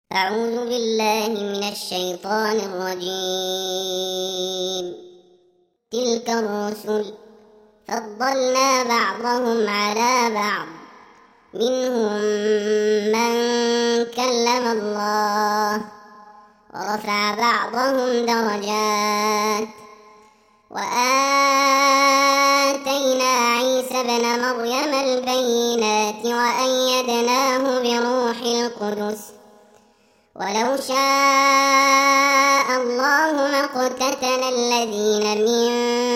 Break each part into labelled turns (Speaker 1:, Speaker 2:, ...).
Speaker 1: أعوذ بالله من الشيطان الرجيم. تلك الرسل فضلنا بعضهم على بعض، منهم من كلم الله ورفع بعضهم درجات، وآتينا عيسى ابن مريم البينات وأيدناه بروح القدس، ولو شاء الله ما اقتتل الذين من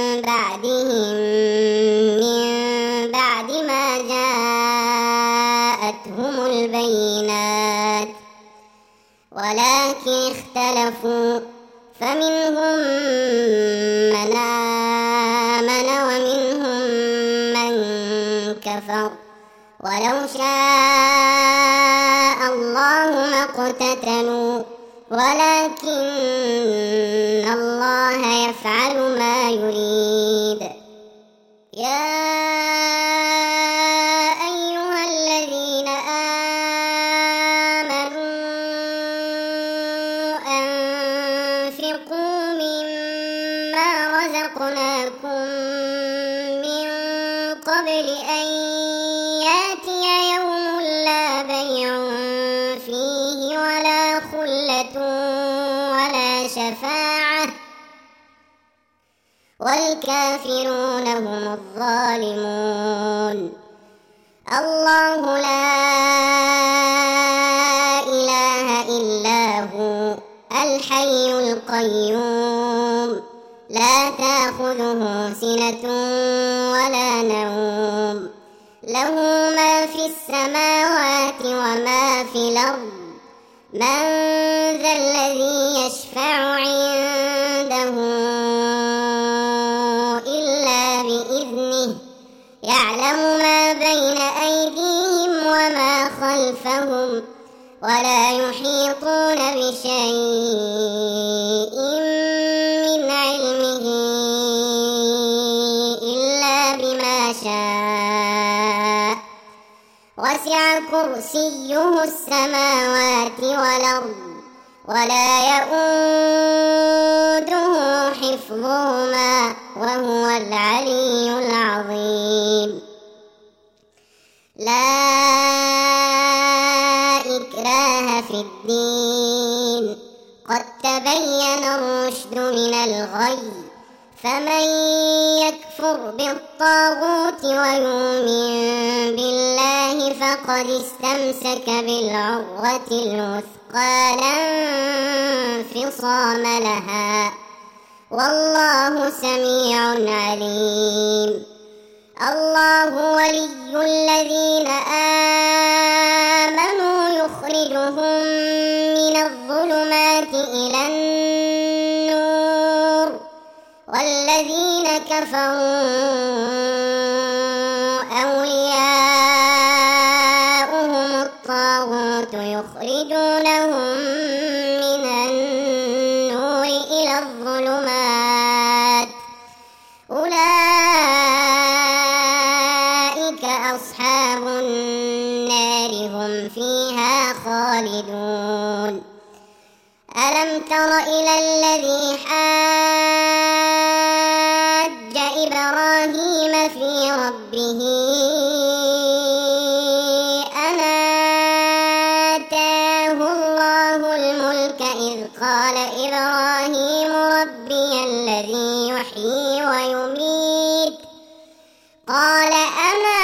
Speaker 1: بعد ما جاءتهم البينات، ولكن اختلفوا فمنهم من آمن ومنهم من كفر، ولو شاء الله ما اقتتلوا ولكن الله يفعل ما يريد. يا أيها الذين آمنوا أنفقوا مما رزقناكم من قبل أن يأتي يوم لا بيع فيه ولا خلة ولا شفاعة والكافرون هم الظالمون. الله لا إله إلا هو الحي القيوم، لا تأخذه سنة ولا نوم، له ما في السماوات وما في الأرض. من ذا الذي يشفع عنده إلا بإذنه، يعلم ما بين أيديهم وما خلفهم، ولا يحيطون بشيء من علمه إلا بما شاء، وسع كرسيه السماوات والأرض ولا يئوده حفظهما وهو العلي العظيم. لا إكراه في الدين، قد تبين الرشد من الغي، فمن يكفر بالطاغوت ويؤمن بالله فقد استمسك بالعروة الوثقى لا انفصام لها، والله سميع عليم. الله ولي الذين آمنوا يخرجهم من الظلمات إلى النور، والذين كفروا أولياؤهم الطاغوت يخرجونهم من النور إلى الظلمات، أولئك أصحاب النار هم فيها خالدون. ألم تر إلى الذي حاج إبراهيم في ربه أن آتاه الله الملك، إذ قال إبراهيم ربي الذي يحيي ويميت، قال أنا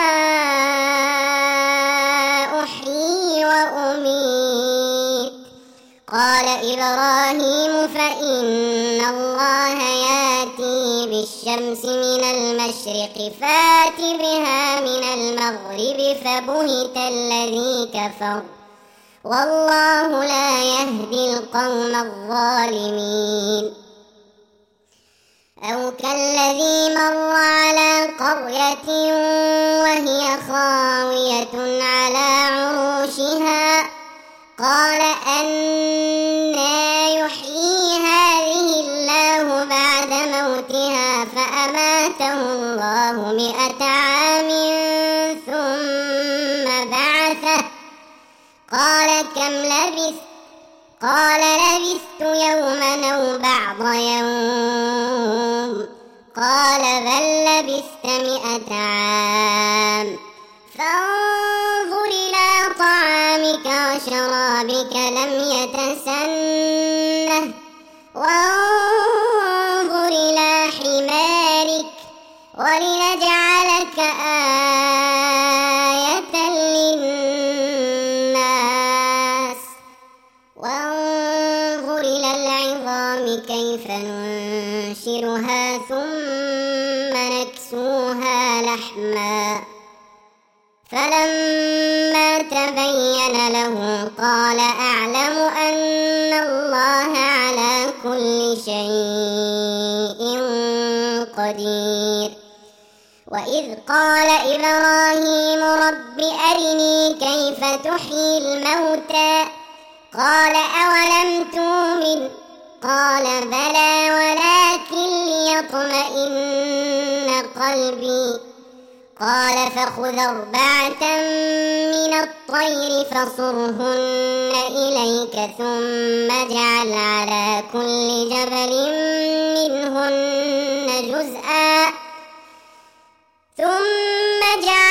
Speaker 1: أحيي وأميت، قال إبراهيم فإن الله يأتي بالشمس من المشرق فأت بها من المغرب، فبهت الذي كفر والله لا يهدي القوم الظالمين. أو كالذي مر على قرية وهي خاوية على عروشها، قال أنى يحيي هذه الله بعد موتها، فأماته الله 100 عام ثم بعثه، قال كم كم لبثت؟ قال لبثت يوما أو بعض يوم. قال بل لبثت 100 عام. فانظر إلى طعامك وشرابك لم يتسنه، وانظر إلى حمارك ولنجعلك آية للناس. وانظر إلى العظام كيف ننشرها ثم نكسوها لحما. فلما تبين له قال أعلم أن الله على كل شيء قدير. وإذ قال إبراهيم رب أرني كيف تحيي الموتى؟ قال أولم تؤمن؟ قال بلى ولكن ليطمئن قلبي. قال فخذ 4 من الطير فصرهن إليك ثم اجعل على كل جبل منهن جزءا ثم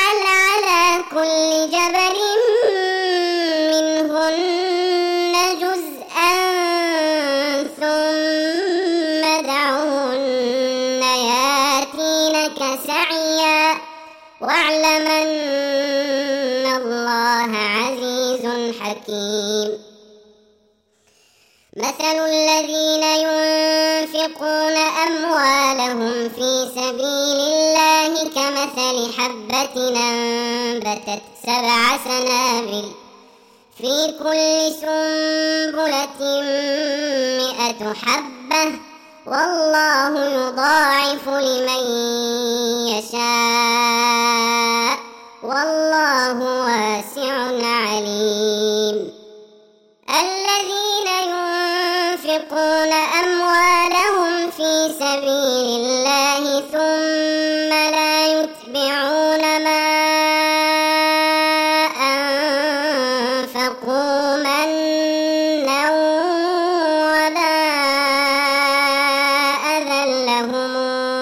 Speaker 1: ادعهن ياتينك سعيا واعلم أن الله عزيز حكيم. مثل الذين ينفقون أموالهم في سبيل الله كمثل حبة أنبتت 7 سنابل في كل سنبلة 100 حبة والله يضاعف لمن يشاء والله واسع عليم. الذين ينفقون أموالهم في سبيل الله ثم لا يتبعون ما أنفقوا منا ولا أذى لهم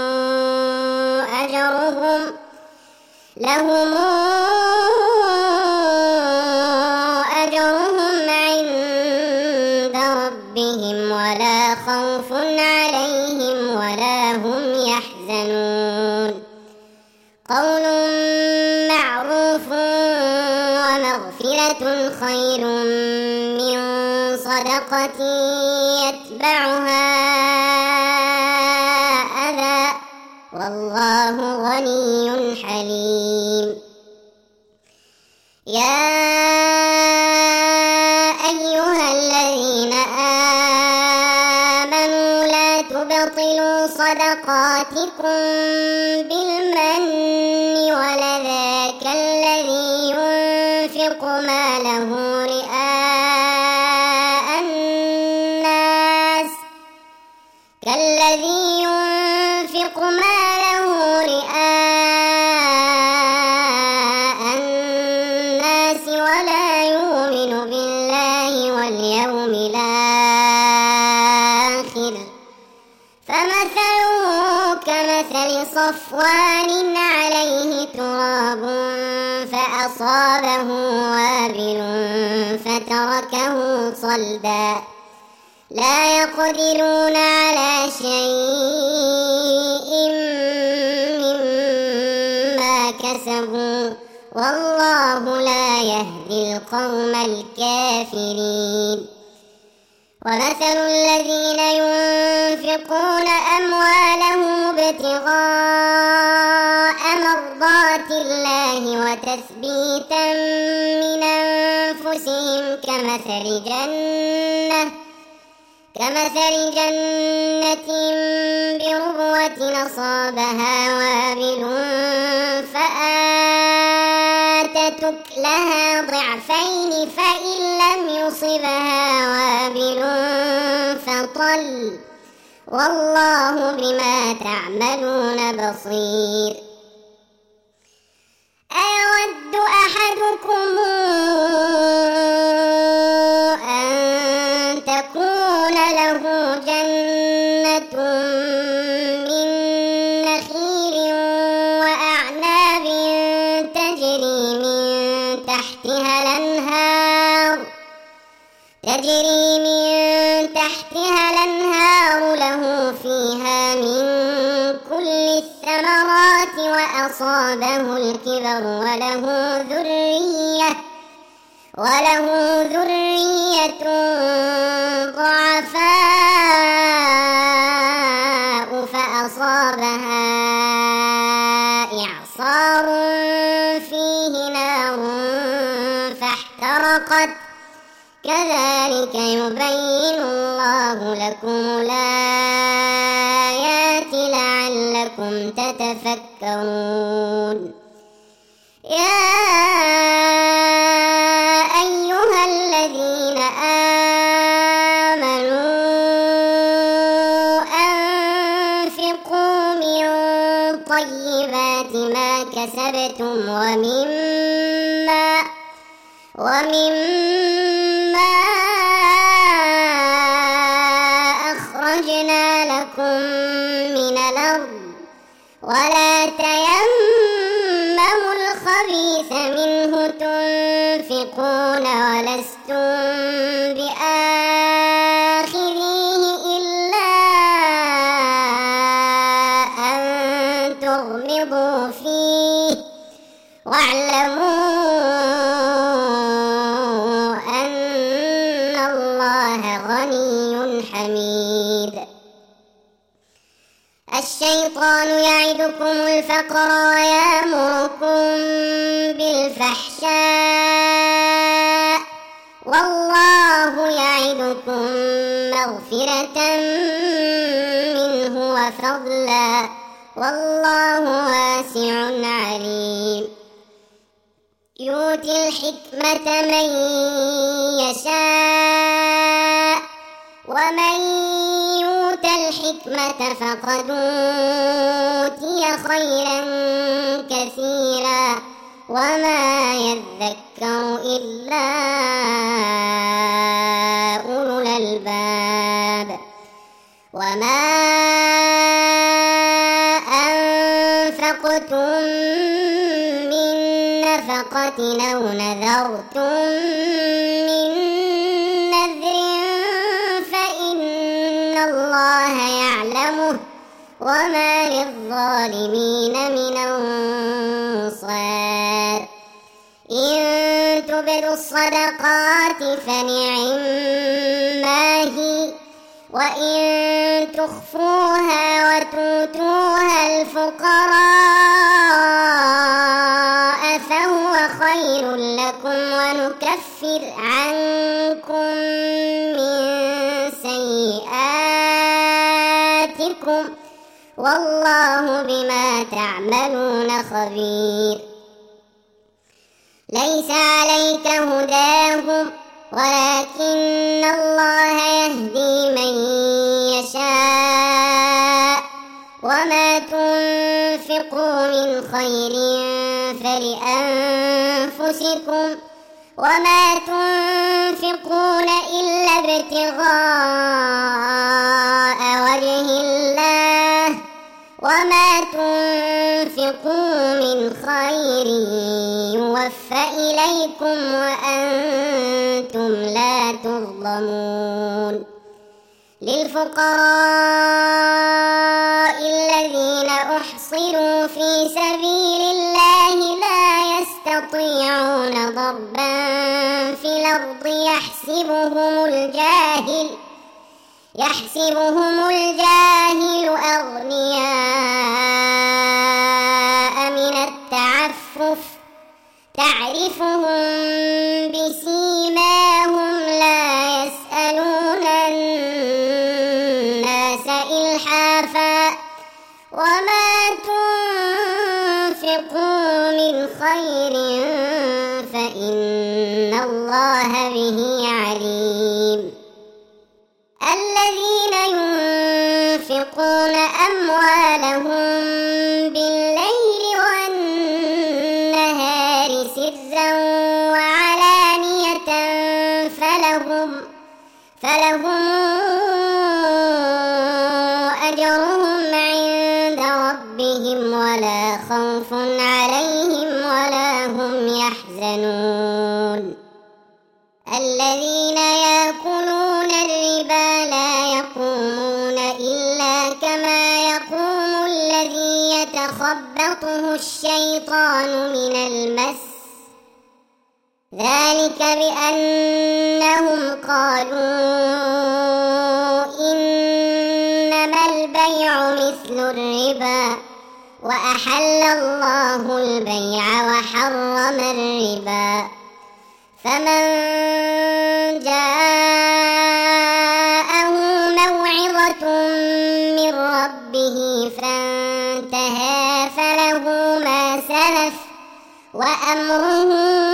Speaker 1: أجرهم عند ربهم ولا خوف عليهم ولا هم يحزنون. قول معروف ومغفرة خير من صدقة يتبعها أذى والله غني حليم. يا أيها الذين آمنوا لا تبطلوا صدقاتكم بالمن والأذى كالذي ينفق ماله رئاء الناس ولا يؤمن بالله واليوم الآخر فمثله كمثل صفوان عليه تراب فأصابه وابل فتركه صلدا لا يقدرون على شيء مما كسبوا والله لا يهدي القوم الكافرين. ومثل الذين ينفقون أموالهم ابتغاء مرضات الله وتثبيتا من أنفسهم كمثل جنة بربوة أصابها وابل فآتت أكلها ضعفين فإن لم يصبها وابل فطل والله بما تعملون بصير. أيود أحدكم تجري من تحتها الأنهار له فيها من كل الثمرات وأصابه الكبر وله ذرية ضعفاء فأصابها إعصار فيه نار فاحترقت كذلك يبين الله لكم الآيات لعلكم تتفكرون يا أيها الذين آمنوا أنفقوا من طيبات ما كسبتم ومما أخرجنا لكم من الأرض ولا تيمموا الخبيث منه تنفقون ولستم بآخذيه إلا أن تغمضوا فيه واعلموا أن الله غني حميد الشيطان يعدكم الفقر ويأمركم بالفحشاء والله يعدكم مغفرة منه وفضلا والله واسع عليم يؤتي الحكمة من يشاء ومن يؤت الحكمة فقد أوتي خيرا كثيرا وما يذكر إلا أولو الألباب وما أنفقتم من نفقة أو نذرتم من الله يعلمه وما للظالمين من أنصار إن تبدوا الصدقات فنعما هي وإن تخفوها وتؤتوها الفقراء فهو خير لكم ونكفر عنكم من سيئاتكم والله بما تعملون خبير ليس عليك هداهم ولكن الله يهدي من يشاء وما تنفقوا من خير فلأنفسكم وما تنفقون إلا ابتغاء وجه الله وما تنفقوا من خير يوفى إليكم وأنتم لا تظلمون للفقراء الذين أحصروا في سبيل الله لا يستطيعون ضربا في الأرض يحسبهم الجاهل أغنياء من التعفف تعرفهم بسيماهم لا يسألون الناس إلحافا وما تنفقوا من خير فإن الله به عليم الذين ينفقون أموالهم بالليل والنهار سرا وعلانية فلهم أجرهم عند ربهم ولا خوف عليهم ولا هم يحزنون الذين يأكلون يتخطفه الشيطان من المس ذلك بأنهم قالوا إنما البيع مثل الربا وأحل الله البيع وحرم الربا فمن جاءه موعظة من ربه فانتهى فله ما سلف وأمره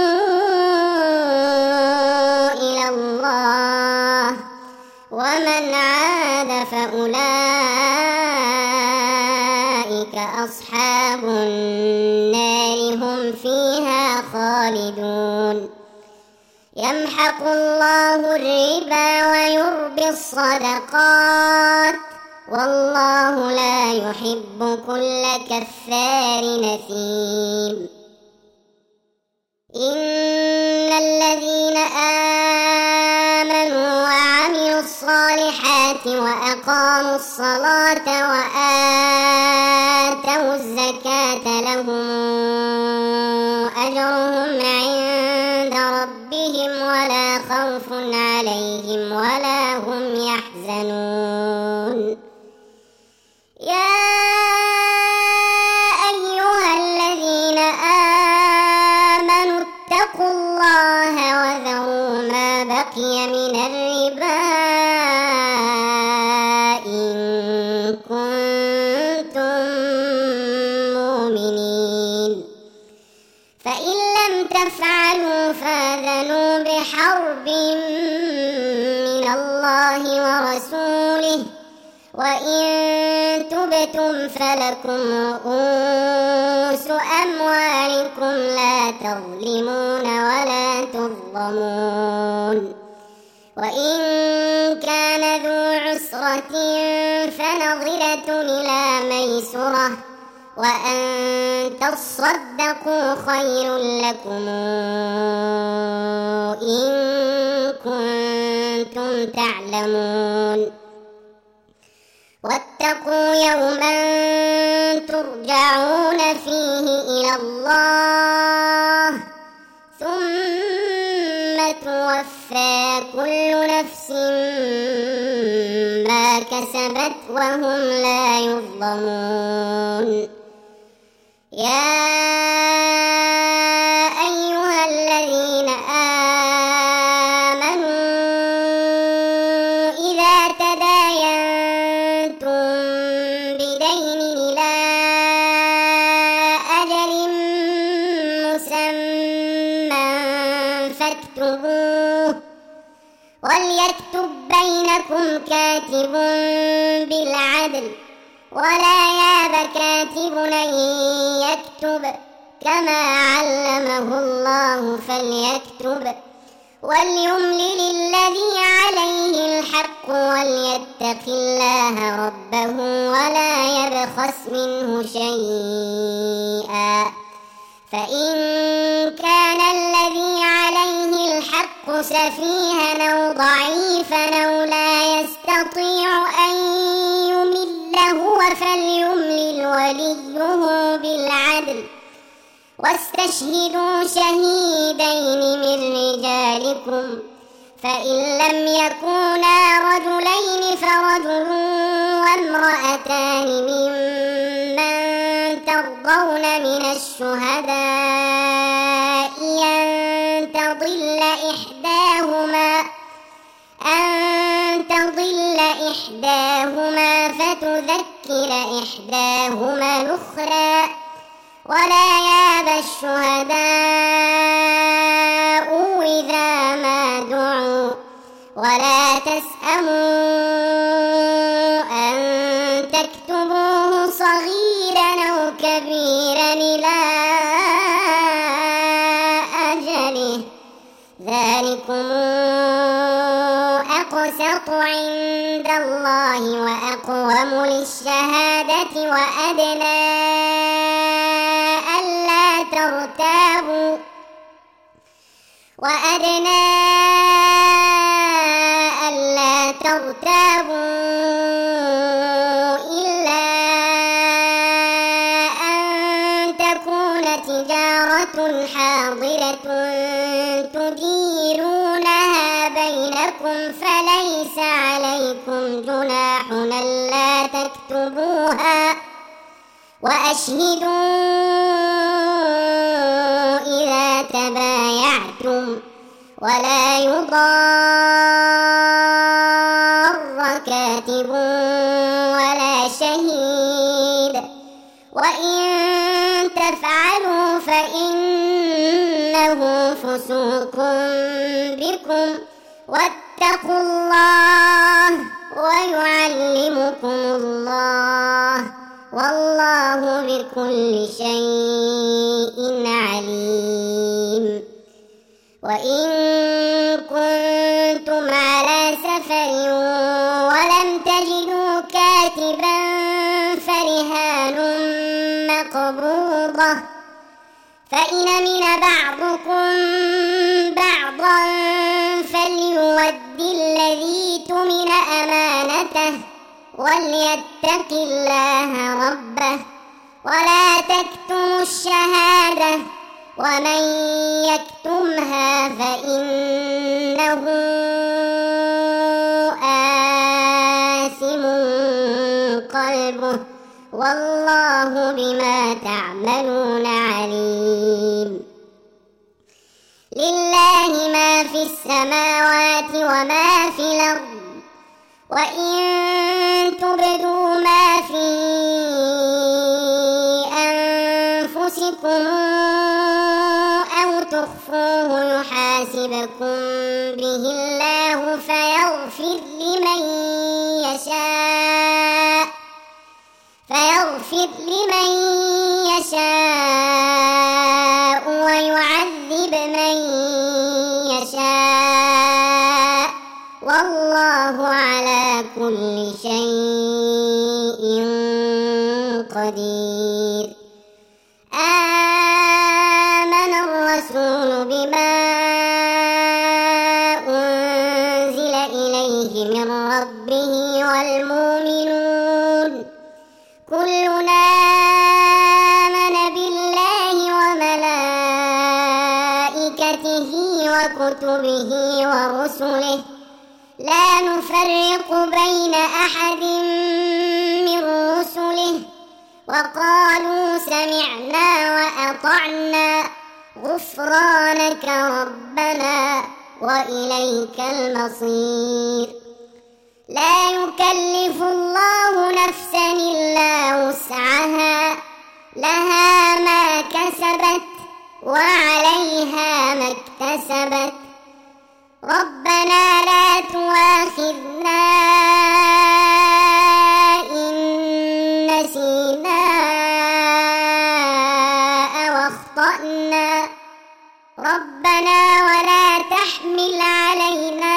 Speaker 1: إلى الله ومن عاد فأولئك أصحاب النار هم فيها خالدون يمحق الله الربا ويربي الصدقات والله لا يحب كل كفار نثيم إن الذين آمنوا وعملوا الصالحات وأقاموا الصلاة وآتوا الزكاة لهم أجرهم عند ربهم ولا خوف عليهم ولا هم يحزنون يا أيها الذين آمنوا اتقوا الله وذروا ما بقي من الربا إن كنتم مؤمنين فإن لم تفعلوا فآذنوا بحرب من الله ورسوله وإن تبتم فلكم رؤوس أموالكم لا تظلمون ولا تظلمون وإن كان ذو عسرة فنظرة إلى ميسرة وأن تصدقوا خير لكم إن كنتم تعلمون واتقوا يوما ترجعون فيه إلى الله ثم توفى كل نفس ما كسبت وهم لا يظلمون يا أيها الذين آمنوا إذا تداينتم بدين إلى أجل مسمى فاكتبوه وليكتب بينكم كاتب بالعدل ولا ياب كاتب أن يكتب كما علمه الله فليكتب وليملل الذي عليه الحق وليتق الله ربه ولا يبخس منه شيئا فإن كان الذي عليه الحق سفيها أو ضعيفا أو لا يستطيع أن يمل هو فليملل وليه بالعدل واستشهدوا شهيدين من رجالكم فإن لم يكونا رجلين فرجل وامرأتان ممن ترضون من الشهداء أن تضل إحداهما فتذكر إحداهما الأخرى ولا ياب الشهداء إذا ما دعوا ولا تسأموا أن تكتبوه صغيرا أو كبيرا إلى أجله ذلكم أقسط عند الله وأقوم للشهادة وأدنى ألا ترتابوا إلا أن حاضرة تديرونها بينكم فليس عليكم جناح ألا تكتبوها وأشهدوا إذا تبايعتم ولا يضار كاتب ولا شهيد وإن تفعلوا فإنه فسوق بكم واتقوا الله ويعلمكم الله والله بكل شيء عليم. وإن كنتم على سفر ولم تجدوا كاتبا فرهان مقبوضة فإن من بعضكم بعضا فليؤد الذي اؤتمن أمانته وليتق الله ربه ولا تكتموا الشهادة ومن يكتمها فإنه آثم قلبه والله بما تعملون عليم. لله ما في السماوات وما في الأرض وإن تبدوا ما في أنفسكم أو تخفوه يحاسبكم به الله فيغفر لمن يشاء ويعذب من يشاء والله على كل شيء قدير. آمن الرسول بما أنزل إليه من ربه والمؤمنون كلنا آمن بالله وملائكته وكتبه ورسله لا نفرق بين أحد من رسله وقالوا سمعنا وأطعنا غفرانك ربنا وإليك المصير. لا يكلف الله نفسا إلا وسعها لها ما كسبت وعليها ما اكتسبت ربنا لا تؤاخذنا إن نسينا أو أخطأنا ربنا ولا تحمل علينا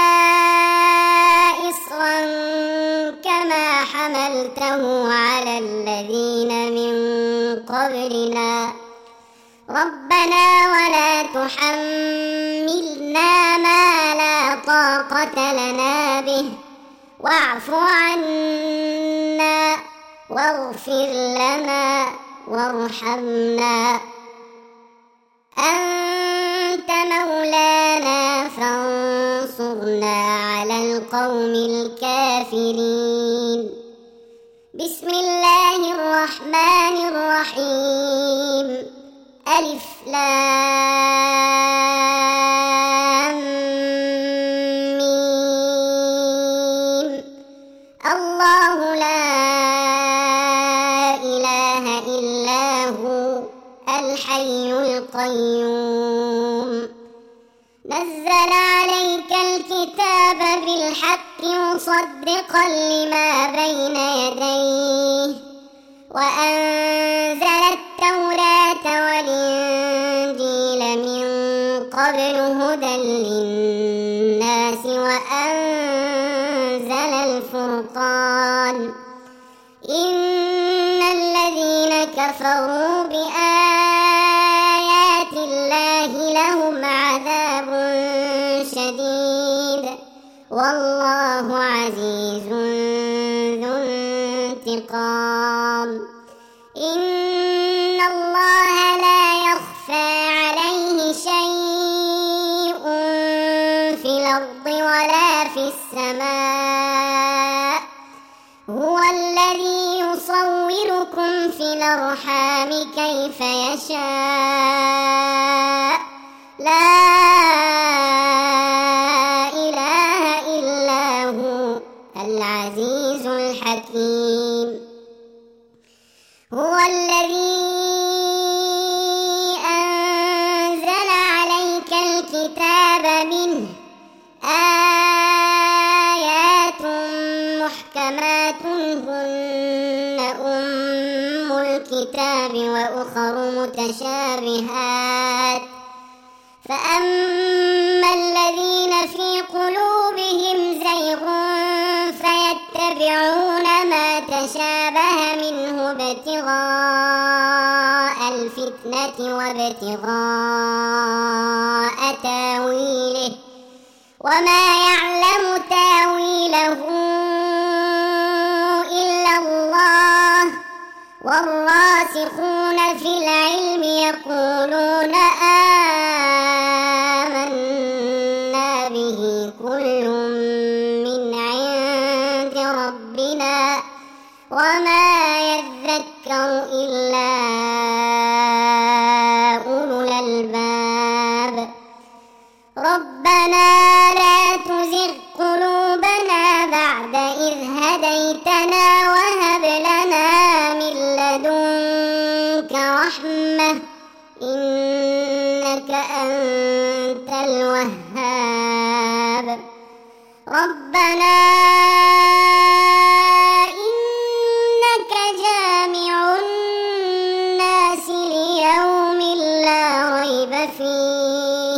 Speaker 1: إصرا كما حملته على الذين من قبلنا ربنا ولا تحملنا ما لا طاقة لنا به واعف عنا واغفر لنا وارحمنا أنت مولانا فانصرنا على القوم الكافرين. بسم الله الرحمن الرحيم ألف لام ميم الله لا إله إلا هو الحي القيوم نزل عليك الكتاب بالحق مصدقا لما بين يديه وأنزل التوراة والإنجيل من قبل هدى للناس وأنزل الفرقان إن الذين كفروا بآيات الله لهم عذاب شديد والله عزيز ذو انتقام. إن الله لا يخفى عليه ولا في السماء هو الذي يصوركم في الأرحام كيف يشاء لا إله إلا هو العزيز الحكيم هو الذي أنزل عليك الكتاب منه آيات محكمات هن أم الكتاب وأخر متشابهات فأما الذين في قلوبهم زيغ فيتبعون ما تشابه منه ابتغاء الفتنة وابتغاء تاويله وما يعلم تاويله إلا الله والراسخون في العلم يقولون آمنا به كل من عند ربنا وما يذكر إلا أولو الألباب ربنا لا تزغ قلوبنا بعد إذ هديتنا وهب لنا من لدنك رحمة إنك أنت الوهاب ربنا إنك جامع الناس ليوم لا ريب فيه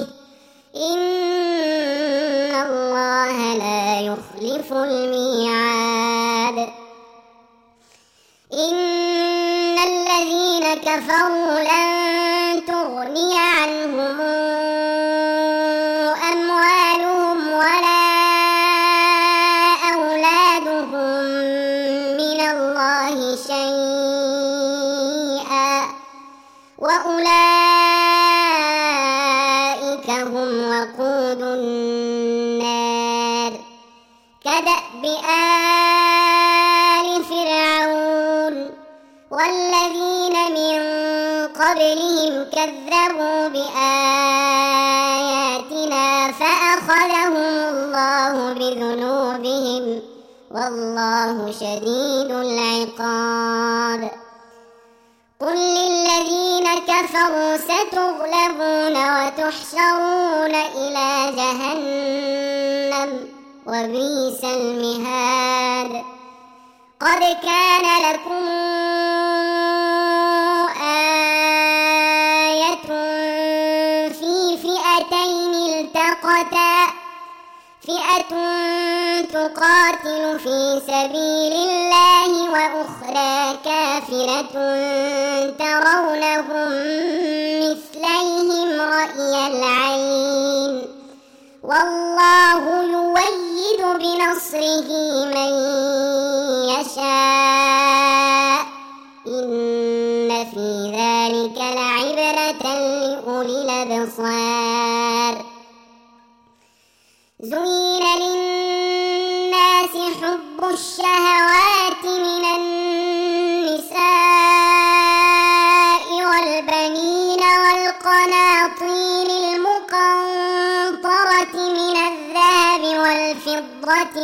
Speaker 1: إن الله لا يخلف الميعاد إن الذين كفروا لن تغني عنهم أموالهم ولا أولادهم من الله شيئا وأولئك هم وقود النار كدأب آل فرعون والذين من قبلهم كذبوا بآياتنا فأخذهم الله بذنوبهم والله شديد العقاب قل للذين كفروا ستغلبون وتحشرون إلى جهنم وبئس المهاد قد كان لكم آية في فئتين التقتا فئة تقاتل في سبيل الله وأخرى كافرة ترونهم مثليهم رأي العين والله يؤيد بنصره من يشاء إن في ذلك لعبرة لأولي الأبصار زين للناس حب الشهوات من النساء والبنين والقناطير المقنطرة من الذهب والفضة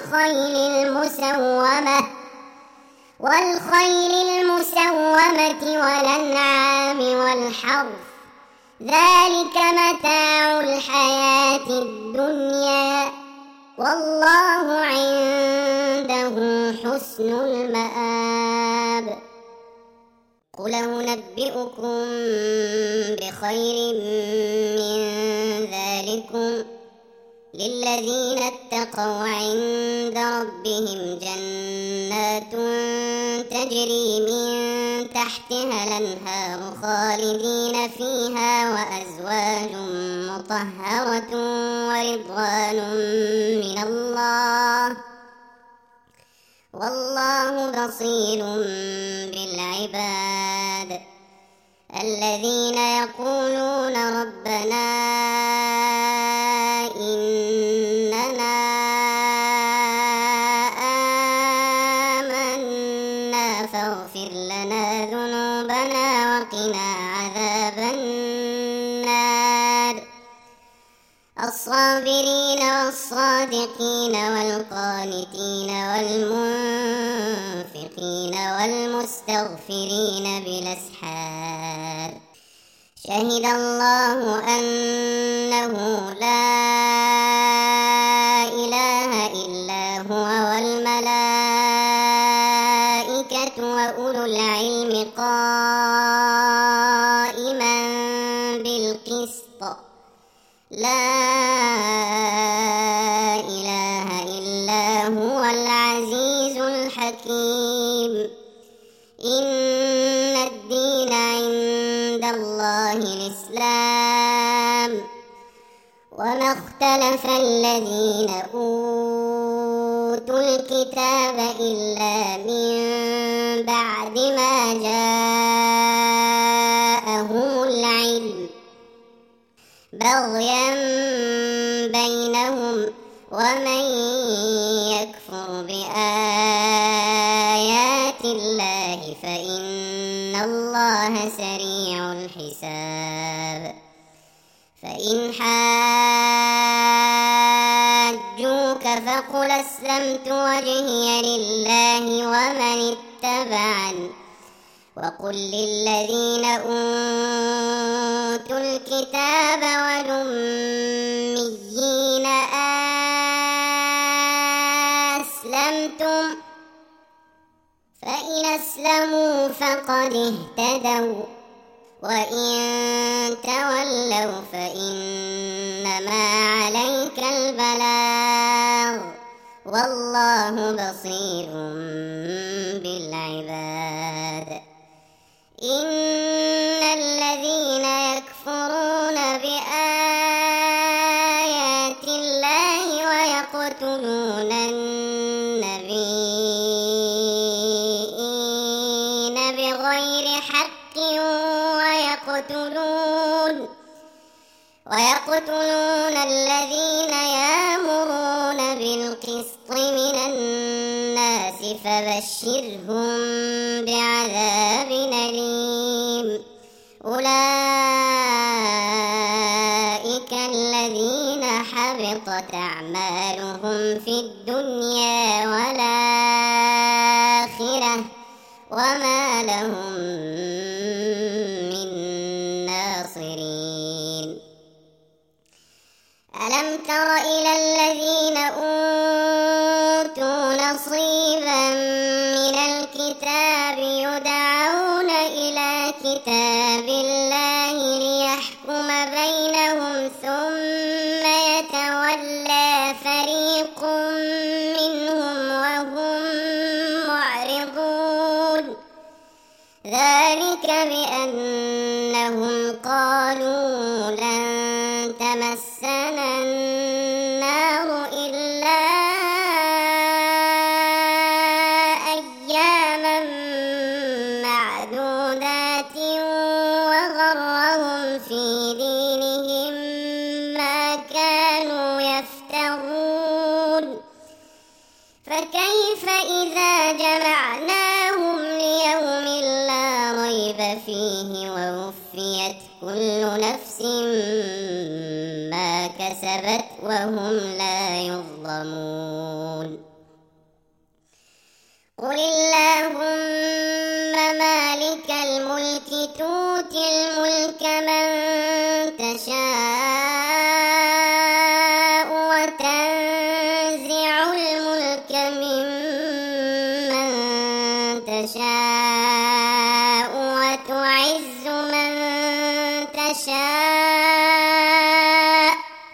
Speaker 1: والخيل المسومة والأنعام والحرث ذلك متاع الحياة الدنيا والله عنده حسن المآب قل أنبئكم بخير من ذلكم للذين اتقوا عند ربهم جنات تجري من تحتها الأنهار خالدين فيها وأزواج مطهرة ورضوان من الله والله بصير بالعباد الذين يقولون ربنا إننا فاغفر لنا ذنوبنا وقنا عذاب النار الصابرين والصادقين والقانتين والمنفقين والمستغفرين بالأسحار شهد الله أنه لا إله إلا هو والملائكة وأولو العلم قائما بالقسط لا إله إلا هو العزيز الحكيم إن الدين عند الله الإسلام وما اختلف الذين أوتوا الكتاب إلا من بعد ما جاءهم العلم بغيا بينهم ومن يكفر بآيات الله فإن الله سريع الحساب فإن حاجوك فقل أسلمت وجهي لله ومن اتبعني وقل للذين أوتوا الكتاب والأميين أسلمتم فإن أسلموا فقد اهتدوا وإن تولوا فإنما عليك البلاغ والله بصير بالعباد إن الذين يكفرون بآيات الله ويقتلون النبيين بغير حق ويقتلون الذين يأمرون بالقسط من الناس فبشرهم بعذاب أليم أولئك الذين حبطت أعمالهم في الدنيا والآخرة وما لهم من ناصرين ألم تر إلى الذين أوتوا نصيبا من الكتاب يدعون إلى كتاب الله ليحكم بينهم ثم يتولى فريق منهم وهم معرضون ذلك بأنهم قالوا لن تمسنا النار إلا أياما معدودات وغرهم في دينهم ما كانوا يفترون فكيف إذا جمعناهم ليوم لا ريب فيه ووفيت كل نفس ما كسبت وهم لا يظلمون قل اللهم مالك الملك تؤتي الملك من تشاء وتنزع الملك ممن تشاء وتعز من تشاء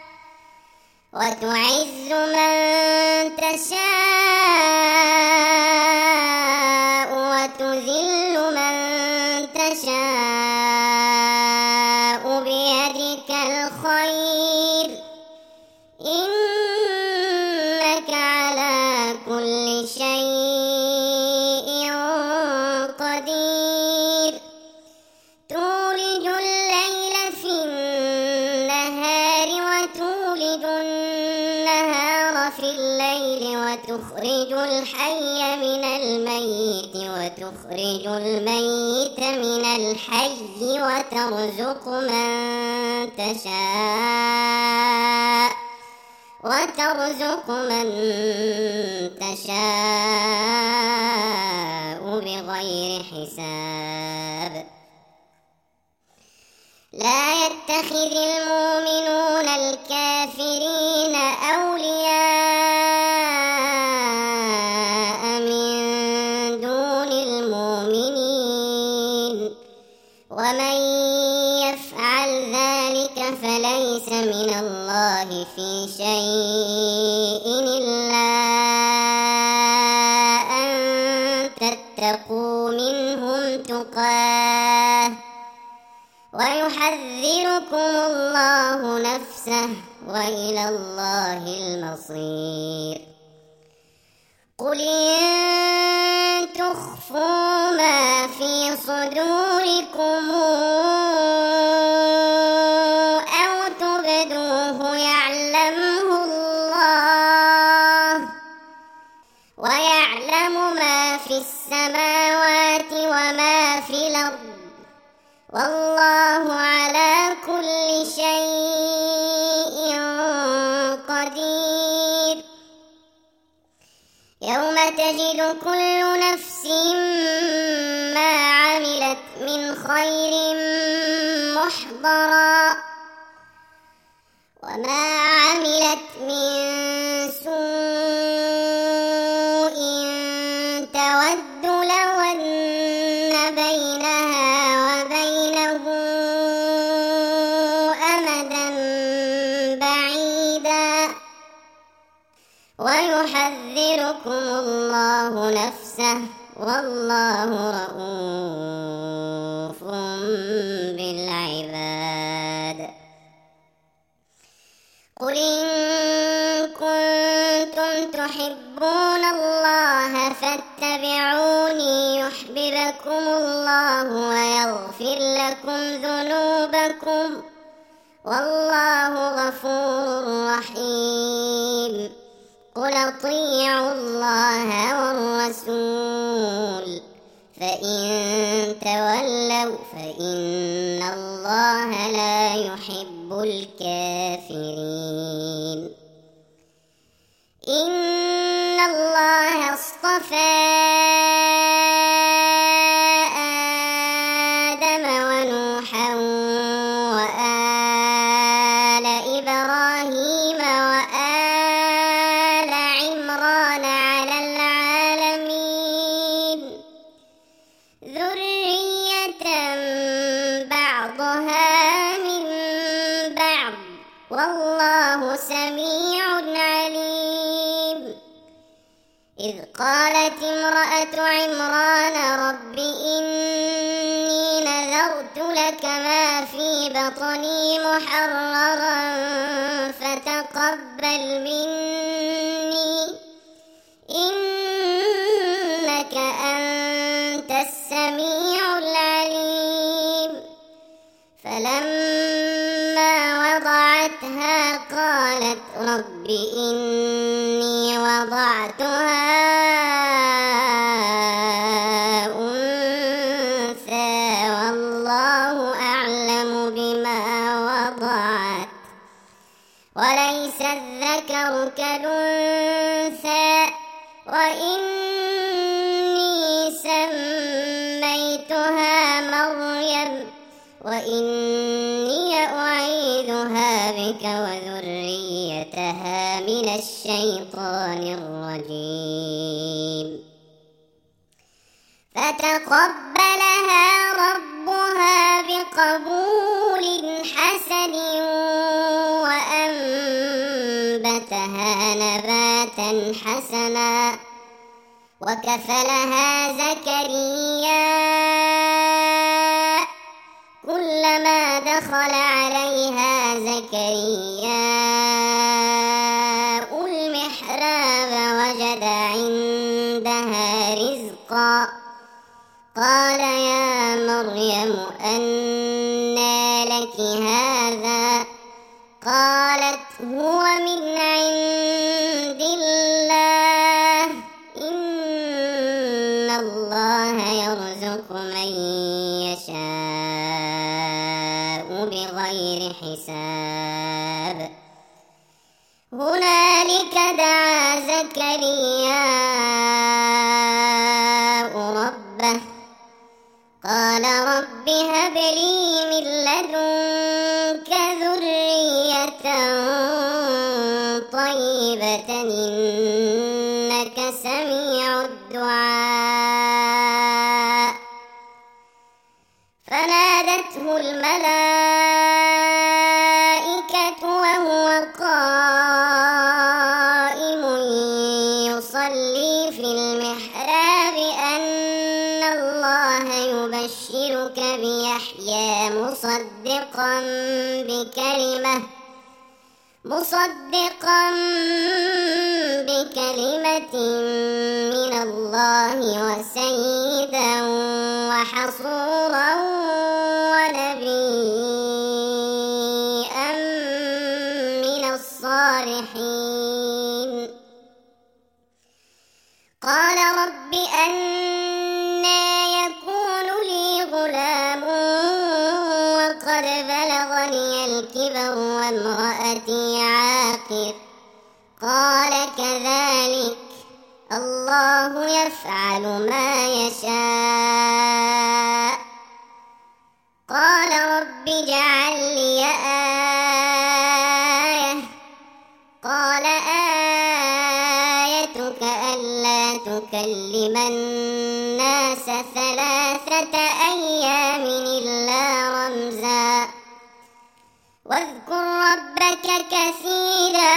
Speaker 1: وتذل من تشاء بيدك الخير إنك على كل شيء قدير تولج الليل في النهار وتولج النهار في الليل وتخرج الحي من الميت وتخرج الميت من الحي وترزق من تشاء بغير حساب. لا يتخذ المؤمنون الكافرين أولياء من دون المؤمنين ومن يفعل ذلك فليس من الله في شيء إلا أن تتقوا منهم تقاه ويحذركم الله نفسه وإلى الله المصير. قل إن تخفوا ما في صدوركم أو تبدوه يعلمه الله ويعلم ما في السماوات وما في الأرض والله على كل شيء قدير. يوم تجد كل نفس ما عملت من خير محضرا وما عملت من سوء تود لو أن بينها وبينه أمدا بعيدا ويحذركم الله نفسه والله رؤوف بالعباد. قل إن كنتم تحبون الله فاتبعوني يحببكم الله ويغفر لكم ذنوبكم والله غفور رحيم. قل أطيعوا الله والرسول فإن تولوا فإن الله لا يحب الكافرين. إن الله اصطفى آدم ونوحا وآل إبراهيم وآل عمران على العالمين ذرية بعضها من بعض والله سميع عليم. إذ قالت امرأة عمران رب إني نذرت لك ما في بطني محررا فتقبل مني إنك أنت السميع العليم. فلما وضعتها قالت رب إني وضعتها أنثى والله أعلم بما وضعت وليس الذكر كالأنثى وإني سميتها مريم وإني أعيذها بك وذريتها من الشيطان الرجيم. فتقبلها ربها بقبول حسن وأنبتها نباتا حسنا وكفلها زكريا كلما دخل عليها زكرياء المحراب وجد عندها رزقا قال يا مريم أنى لك هذا قالت هو من عند زكريا ربه قال رب هب لي من لدنك ذرية طيبة إنك سميع الدعاء فنادته الملائكة وهو قائم يصلي في المحراب أن الله يبشرك بيحيى مصدقا بكلمة من الله وسيدا وحصورا ونبيا من الصالحين قال رب أنى يكون لي غلام وقد بلغني الكبر وامرأتي عاقر قال كذلك الله يفعل ما يشاء قال رب اجعل لي آية قال آيتك ألا تكلم الناس 3 أيام إلا رمزا واذكر ربك كثيرا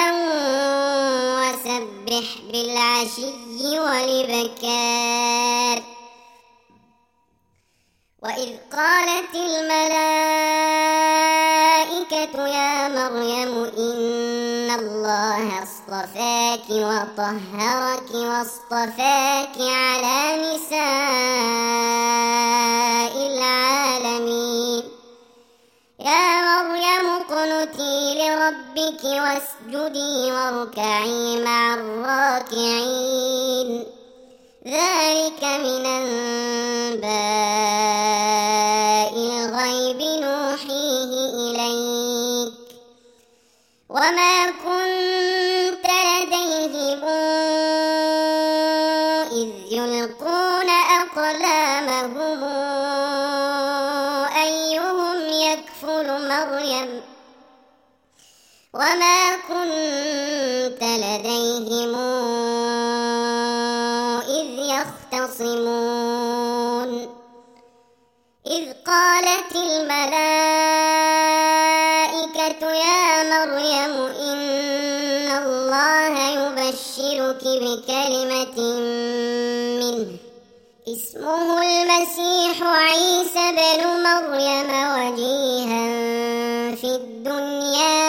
Speaker 1: وسبح بالعشي والإبكار وإذ قالت الملائكة يا مريم إن الله اصطفاك وطهرك واصطفاك على نساء العالمين يا مريم اقنتي لربك واسجدي واركعي مع الراكعين ذلك من أنباء الغيب نوحيه إليك وما كنت لديهم إذ يلقون أقلامهم أيهم يكفل مريم وما كنت لديهم إذ يختصمون إذ قالت الملائكة يا مريم إن الله يبشرك بكلمة منه اسمه المسيح عيسى بن مريم وجيها في الدنيا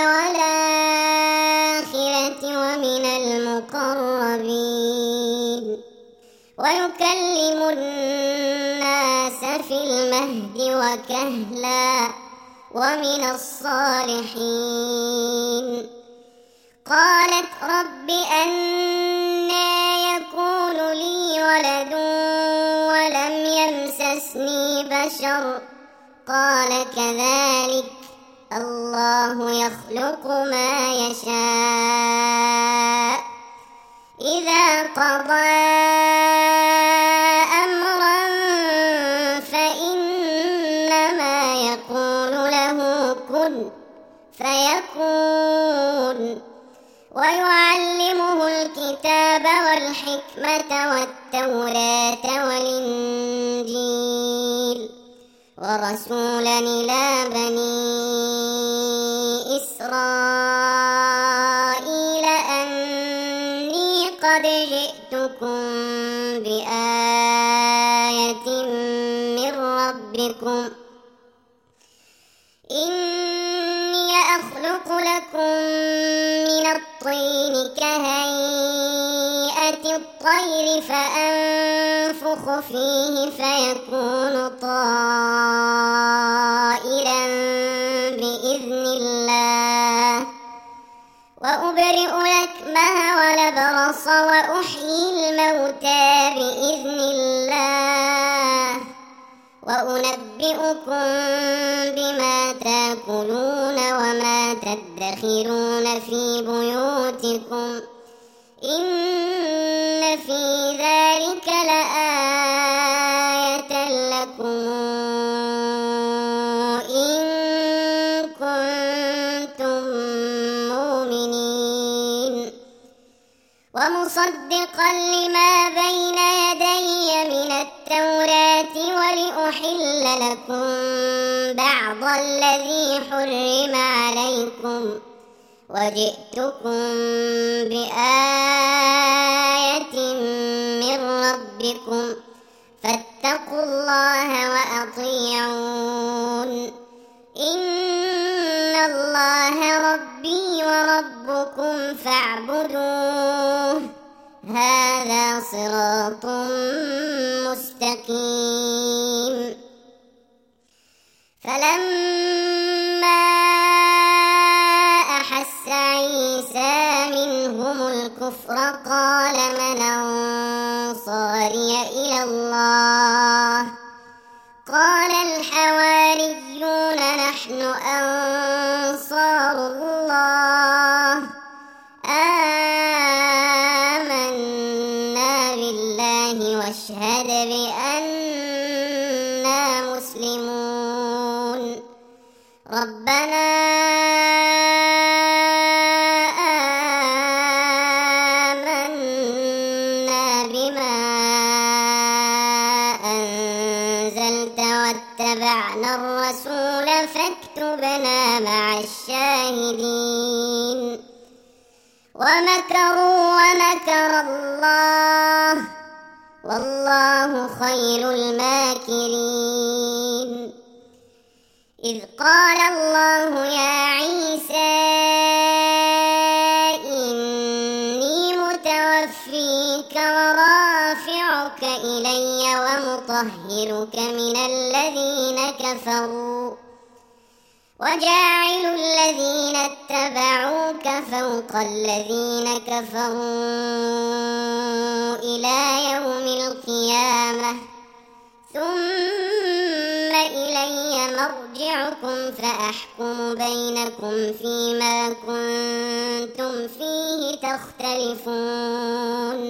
Speaker 1: والآخرة ومن المقربين ويكلم الناس في المهد وكهلا ومن الصالحين قالت رب أنى يكون لي ولد ولم يمسسني بشر قال كذلك الله يخلق ما يشاء إذا قضى أمرا فإنما يقول له كن فيكون ويعلمه الكتاب والحكمة والتوراة والإنجيل ورسولا إلى بني إسرائيل أني قد جئتكم بآية من ربكم إني أخلق لكم من الطين كهيئة الطير فأنفخ فيه فيكون طائرا بإذن الله وأبرئ الأكمه والأبرص وأحيي الموتى بإذن الله وأنبئكم بما تأكلون وما تدخرون في بيوتكم إن ومصدقا لما بين يدي من التوراة ولأحل لكم بعض الذي حرم عليكم وجئتكم بآية من ربكم فاتقوا الله وأطيعون إن الله ربي وربكم فاعبدوه هذا صراط مستقيم فلما أحس عيسى منهم الكفر قال من أنصاري إلى الله قال الحواريون نحن أنصار الله آمنا بالله واشهد بأننا مسلمون ربنا آمنا بما أنزلت واتبعنا الرسول فاكتبنا مع الشاهدين ومكروا ومكر الله والله خير الماكرين إذ قال الله يا عيسى إني متوفيك ورافعك إلي ومطهرك من الذين كفروا وجاعل الذين اتبعوك فوق الذين كفروا إلى يوم القيامة ثم إلي مرجعكم فأحكم بينكم فيما كنتم فيه تختلفون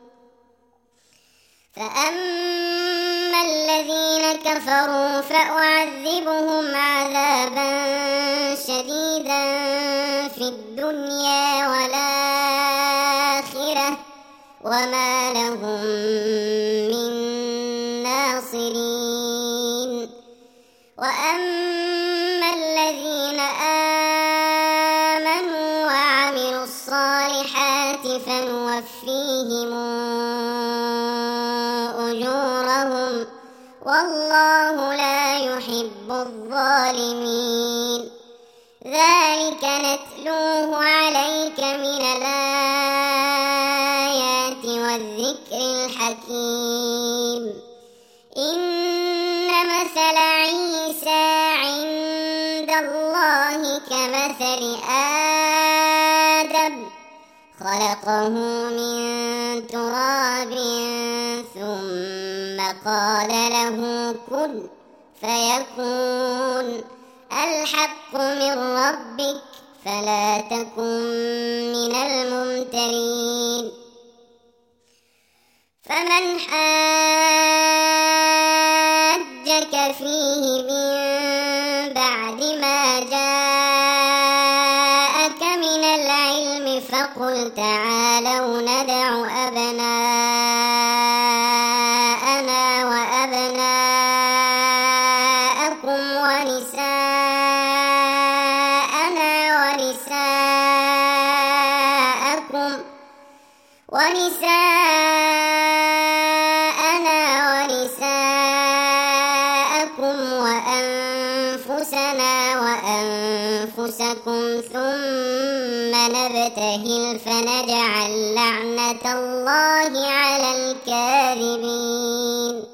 Speaker 1: فأما الذين كفروا فأعذبهم عذابا شديدا في الدنيا والآخرة وما لهم من ناصرين وأما الذين آمنوا وعملوا الصالحات فنوفيهم أجورهم والله لا يحب الظالمين ذلك نتلوه عليك من الآيات والذكر الحكيم إن مثل عيسى عند الله كمثل آدم خلقه من تراب ثم قال له كن فيكون الحق من ربك فلا تكن من الممترين فمن حاجك فيه من بعد ما جاءك من العلم فقل تعالوا ندع أبناءنا وأبناءكم ونساءنا ونساءكم وأنفسنا وأنفسكم ثم نبتهل فنجعل لعنة الله على الكاذبين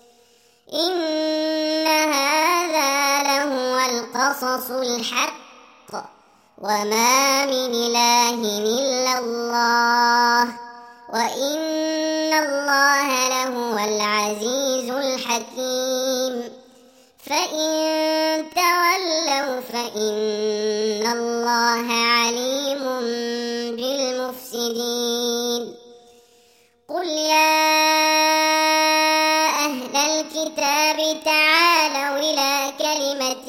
Speaker 1: إن هذا لهو القصص الحق وما من إله إلا الله وإن الله لهو العزيز الحكيم فإن تولوا فإن الله عليم بالمفسدين قل يا أهل الكتاب تعالوا إلى كلمة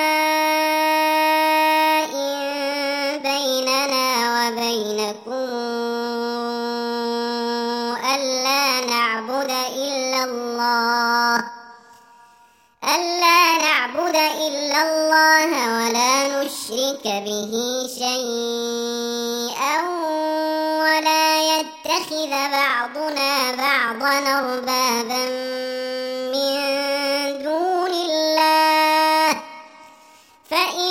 Speaker 1: سواء بيننا وبينكم ألا نعبد إلا الله ولا نشرك به شيئا ولا يتخذ بعضنا بعضا أربابا من دون الله فإن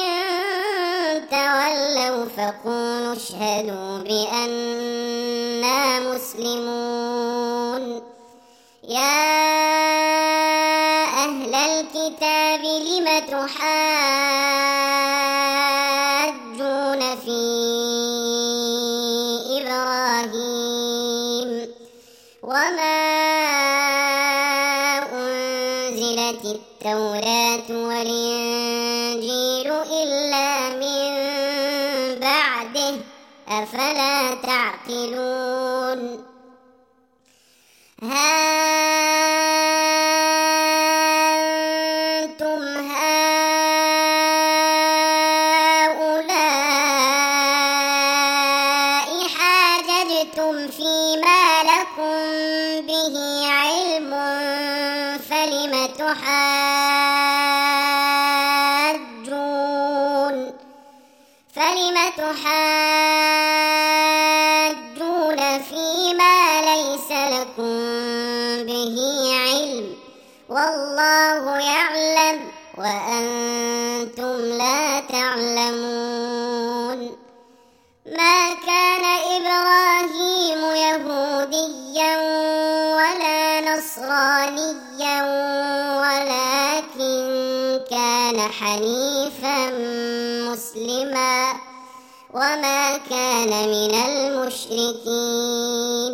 Speaker 1: تولوا فقولوا اشهدوا بأننا مسلمون. يا أهل الكتاب لم تحاجون في إبراهيم وما أنزلت التوراة والإنجيل إلا من بعده أفلا تعقلون. أنتم هؤلاء حاججتم فيما لكم به علم فلم تحاجون فيما ليس لكم به علم والله يعلم وأنتم لا تعلمون. ما كان إبراهيم يهوديا ولا نصرانيا ولكن كان حنيفا مسلما وما كان من المشركين.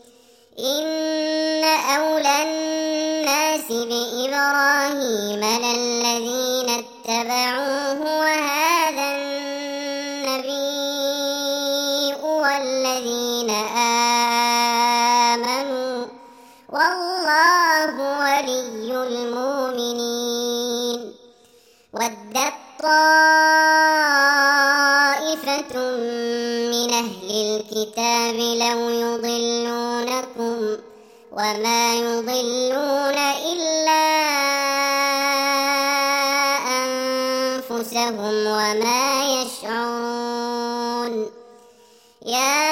Speaker 1: إن أولى الناس بإبراهيم للذين اتبعوه وهذا النبي والذين آمنوا والله ولي المؤمنين. ودت طائفة من أهل الكتاب لو يضلونكم وما يضلون إلا أنفسهم وما يشعرون. يا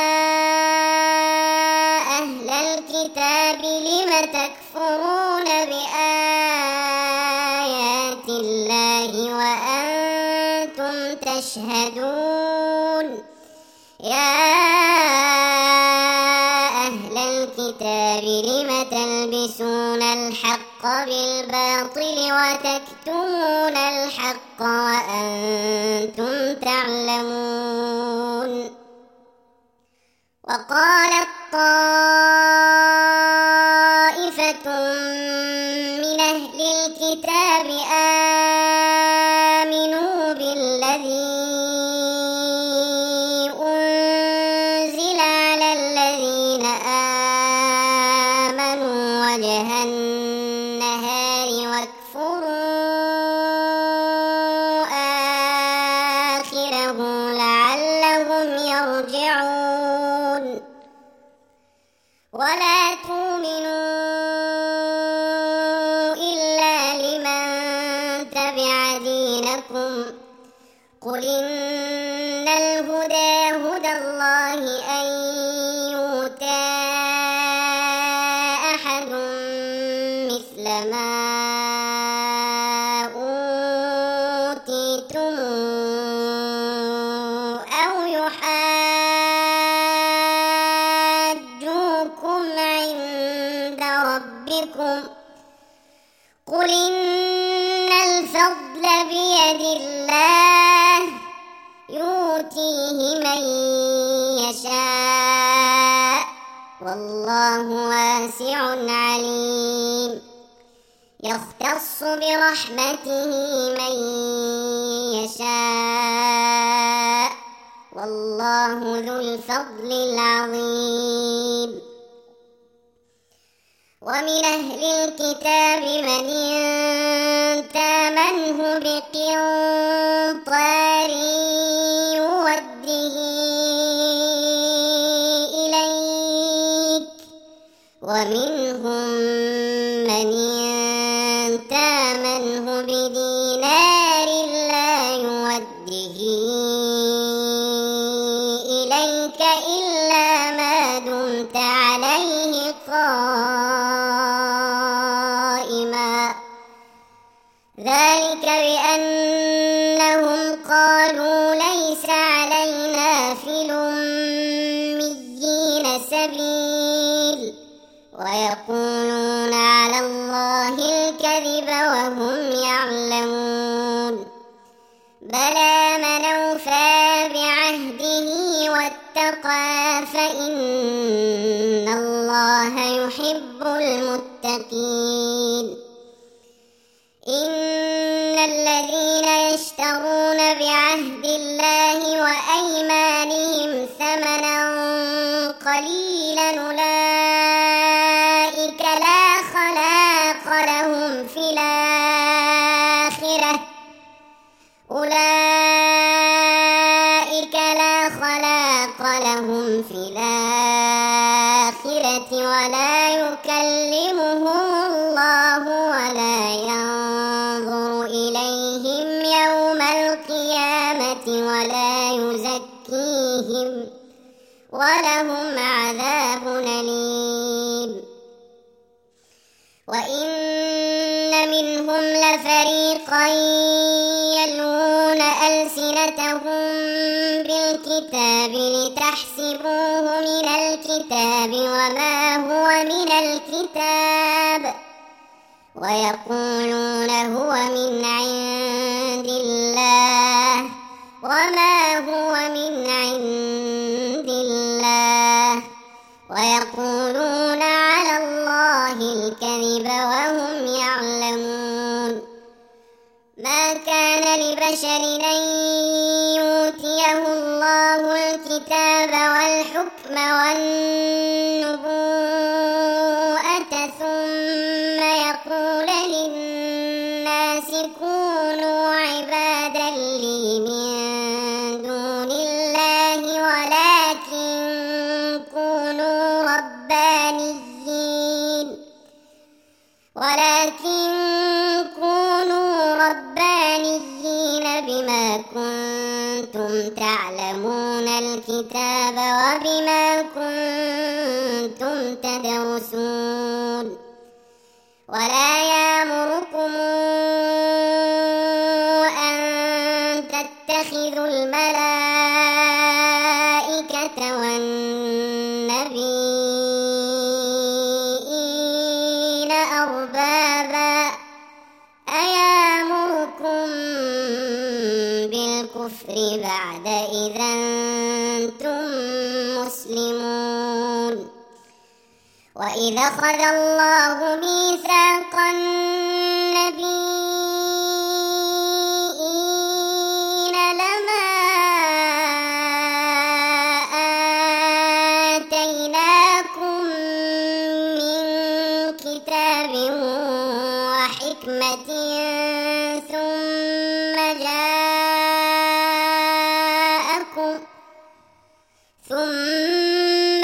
Speaker 1: أهل الكتاب لم تكفرون بآيات الله وأنتم تشهدون. يا أهل الكتاب لم تلبسون الحق بالباطل وتكتمون الحق وأنتم تعلمون. وقالت طائفة من أهل الكتاب آمنوا بالذي أنزل على الذين آمنوا وجه النهار واكفروا آخره لعلهم يرجعون. ولا تؤمنوا إلا لمن تبع دينكم قل إن الهدى هدى الله أن يؤتى أحد مثل ما أوتيتم أو يحاجوكم عند ربكم قل إن الفضل بيد الله يؤتيه من يشاء والله واسع عليم. يختص برحمته من يشاء والله ذو الفضل العظيم. ومن أهل الكتاب من إن تامنه بقنطار يوده إليك ومنهم من إن تامنه إلا ما دمت عليه قائما ذلك بأنهم قالوا ليس علينا في الأميين سبيل ويقولون على الله الكذب وهم يعلمون بلى من أوفى بعهده واتقى فإن الله يحب المتقين إن الذين يشترون بعهد الله وأيمانهم ثمنا قليلا أولئك لا خلاق لهم في الآخرة ولا يكلمهم الله ولا ينظر إليهم يوم القيامة ولا يزكيهم ولهم عذاب أليم وإن منهم لفريقا يلوون ألسنتهم بالكتاب لتحسبوه من الكتاب وما هو من الكتاب ويقولون هو من عند الله وما هو من عند الله ويقولون على الله الكذب وهم يعلمون ما كان لبشر أن يؤتيه الله الكتاب والحكم والنبوءة ثم يقول للناس كونوا عبادا لي من دون الله ولكن كونوا ربانيين بما كنتم تعلمون الكتاب وبما كنتم تدرسون ولا يأمركم أن تتخذوا الملائكة والنبيين أربابا أيأمركم بالكفر بعد إذا أنتم مسلمون وإذا أخذ الله ميثاق النبيين لما آتيناكم من كتاب وحكمة ثم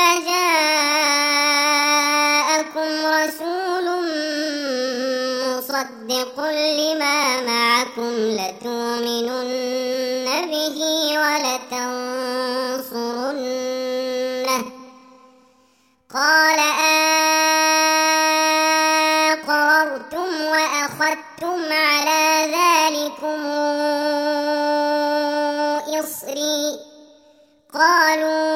Speaker 1: جاءكم رسول مصدق لما معكم لتؤمنن به ولتنصرنه قال أقررتم وأخذتم على ذلكم إصري قالوا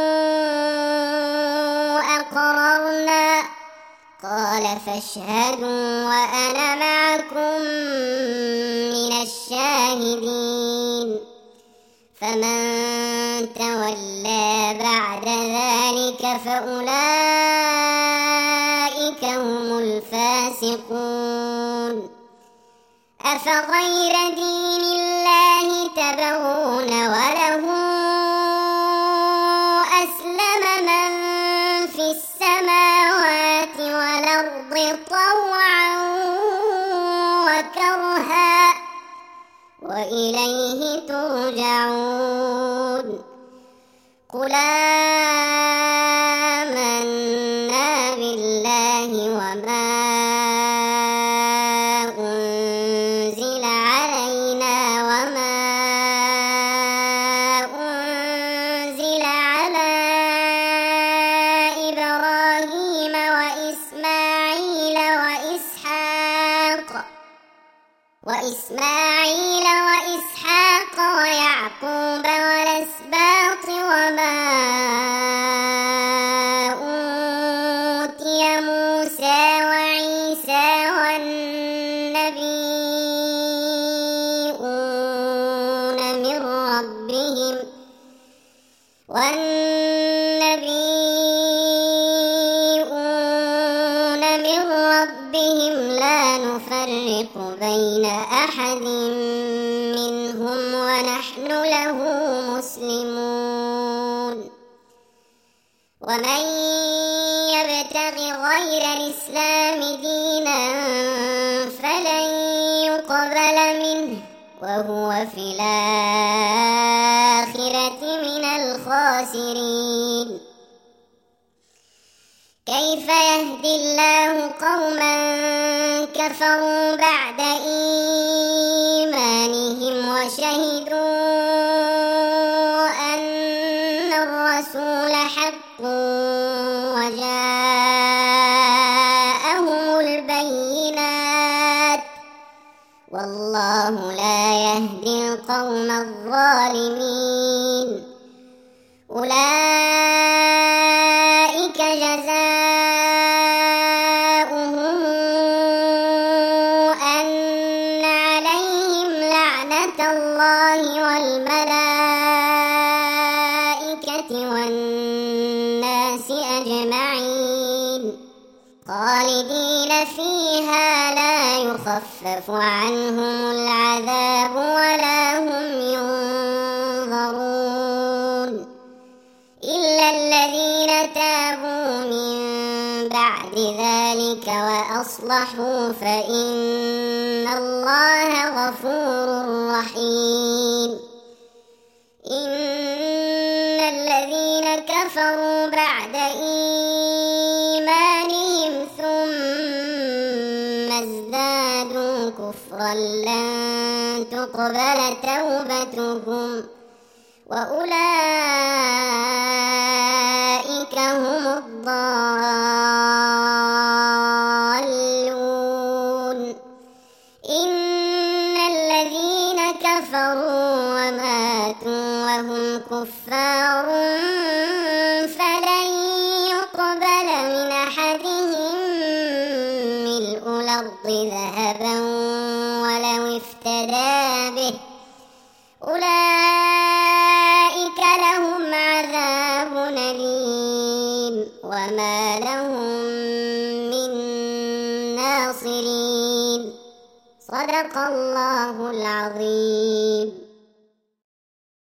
Speaker 1: أقررنا قال فاشهدوا وأنا معكم من الشاهدين فمن تولى بعد ذلك فأولئك هم الفاسقون أفغير دين الله تبغون وله السماوات والأرض طوعا وكرها وإليه ترجعون قل آمنا بالله وما أنزل علينا وما وإسماعيل وإسحاق ويعقوب والأسباط وما أوتي موسى وعيسى والنبيون من ربهم لا نفرق بين أحد منهم ونحن له مسلمون ومن يبتغ غير الإسلام دينا فلن يقبل منه وهو في الآخرة من الخاسرين. كيف يهدي الله قوما كفروا بعد إيمانهم وشهدوا أن الرسول حق وجاءهم البينات والله لا يهدي القوم الظالمين. أولئك جزاؤهم أن عليهم لعنة الله والملائكة والناس أجمعين خالدين فيها لا يخفف عنهم العذاب ولا هم ينظرون إلا الذين تابوا من بعد ذلك وأصلحوا فإن الله غفور رحيم. إن الذين كفروا بعد إيمانهم ثم ازدادوا كفرا لن تقبل توبتهم وأولئك هم الضالون. إن الذين كفروا وماتوا وهم كفار فلن يقبل من أحدهم ملء الأرض ذهبا ولو افتدى به أولئك لهم عذاب أليم وما لهم من ناصرين. صدق الله العظيم.